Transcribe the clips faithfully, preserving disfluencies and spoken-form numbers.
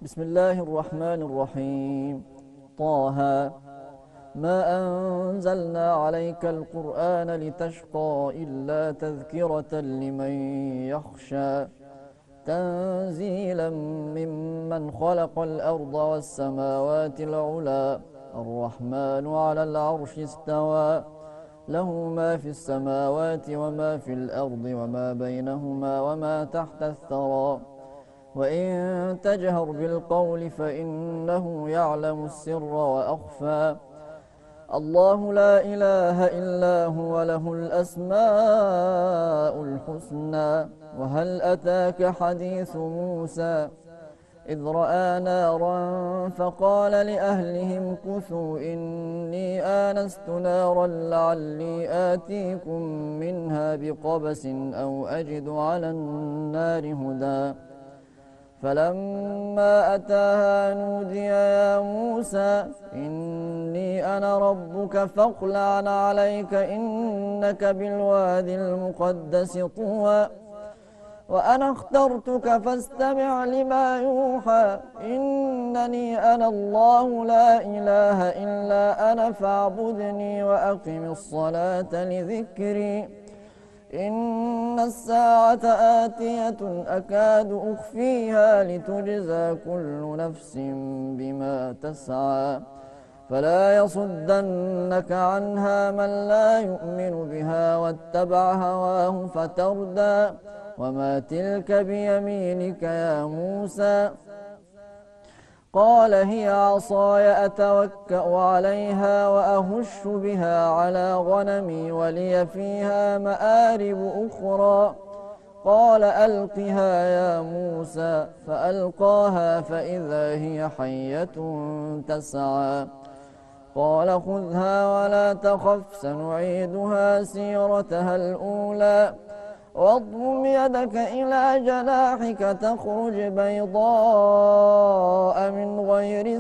بسم الله الرحمن الرحيم. طه. ما أنزلنا عليك القرآن لتشقى إلا تذكرة لمن يخشى تنزيلا ممن خلق الأرض والسماوات العلى الرحمن على العرش استوى له ما في السماوات وما في الأرض وما بينهما وما تحت الثرى وإن تجهر بالقول فإنه يعلم السر وأخفى الله لا إله إلا هو له الأسماء الحسنى وهل أتاك حديث موسى إذ رأى نارا فقال لأهلهم كثوا إني آنست نارا لعلي آتيكم منها بقبس أو أجد على النار هدى فلما أتاها نودي يا موسى إني أنا ربك فاخلع عليك إنك بالوادي المقدس طوى وأنا اخترتك فاستمع لما يوحى إنني أنا الله لا إله إلا أنا فاعبدني وأقم الصلاة لذكري إن الساعة آتية أكاد أخفيها لتجزى كل نفس بما تسعى فلا يصدنك عنها من لا يؤمن بها واتبع هواه فتردى وما تلك بيمينك يا موسى قال هي عصاي أتوكأ عليها وأهش بها على غنمي ولي فيها مآرب أخرى قال ألقها يا موسى فألقاها فإذا هي حية تسعى قال خذها ولا تخف سنعيدها سيرتها الأولى واضم يدك إلى جناحك تخرج بيضاء من غير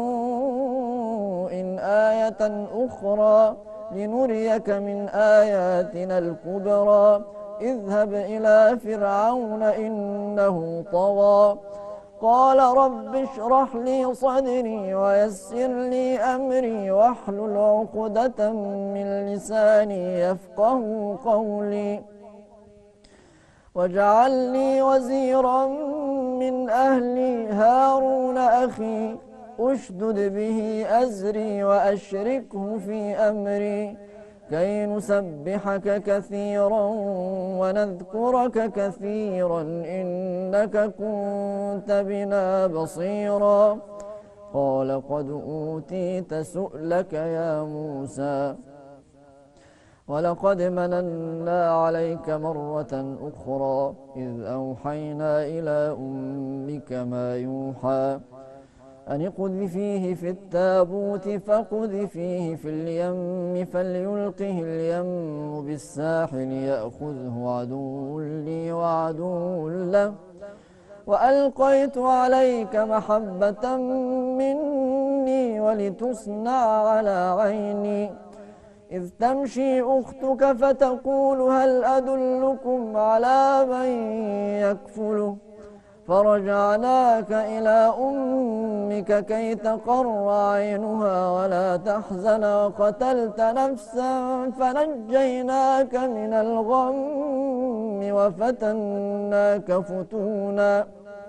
سوء آية أخرى لنريك من آياتنا الكبرى اذهب إلى فرعون إنه طغى قال رب اشرح لي صدري ويسر لي أمري واحلل عقدة من لساني يفقه قولي واجعل لي وزيرا من أهلي هارون أخي أشدد به أزري وأشركه في أمري كي نسبحك كثيرا ونذكرك كثيرا إنك كنت بنا بصيرا قال قد أوتيت سؤلك يا موسى ولقد مننا عليك مرة أخرى إذ أوحينا إلى أمك ما يوحى أن اقذفيه في التابوت فاقذفيه في اليم فليلقه اليم بالساحل يأخذه عدو لي وعدو له وألقيت عليك محبة مني ولتصنع على عيني إذ تمشي أختك فتقول هل أدلكم على من يكفله فرجعناك إلى أمك كي تقر عينها ولا تحزن وقتلت نفسا فنجيناك من الغم وفتناك فتونا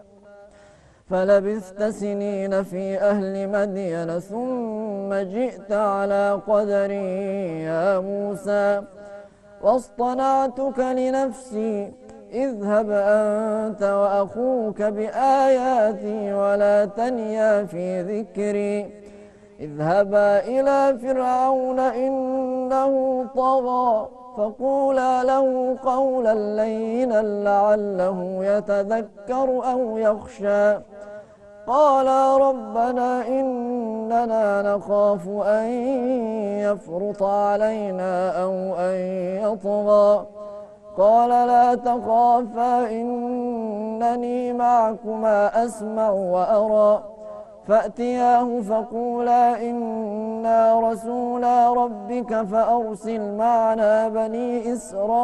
فلبثت سنين في أهل مدين ثم جئت على قدري يا موسى واصطنعتك لنفسي اذهب أنت وأخوك بآياتي ولا تنيا في ذكري اذهبا إلى فرعون إنه طغى فقولا له قولا لينا لعله يتذكر أو يخشى قالا ربنا إننا نخاف أن يفرط علينا أو أن يطغى قال لا تخافا إنني معكما أسمع وأرى فأتياه فقولا إنا رسولا ربك فأرسل معنا بني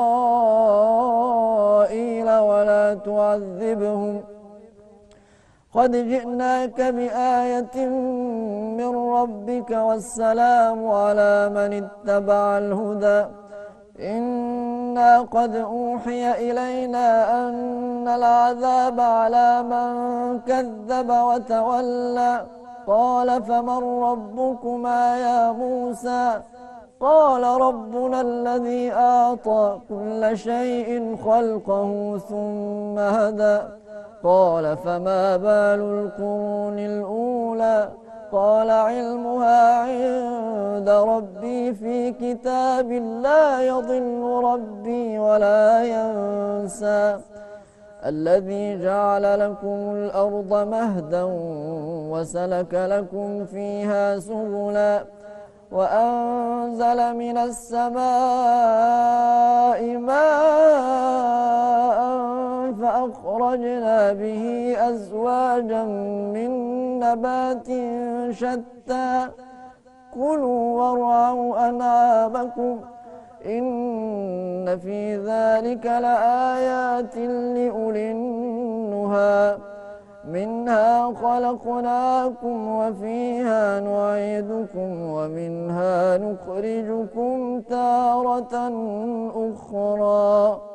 إسرائيل ولا تعذبهم قد جئناك بآية من ربك والسلام على من اتبع الهدى إنا قد أوحي إلينا أن العذاب على من كذب وتولى قال فمن ربكما يا موسى قال ربنا الذي أعطى كل شيء خلقه ثم هدى قال فما بال القرون الأولى قال علمها عند ربي في كتاب لا يضل ربي ولا ينسى الذي جعل لكم الأرض مهدا وسلك لكم فيها سبلا وأنزل من السماء ماء فأخرجنا به أزواجا من نبات شتى كلوا وارعوا أنعامكم إن في ذلك لآيات لأولي النهى منها خلقناكم وفيها نعيدكم ومنها نخرجكم تارة أخرى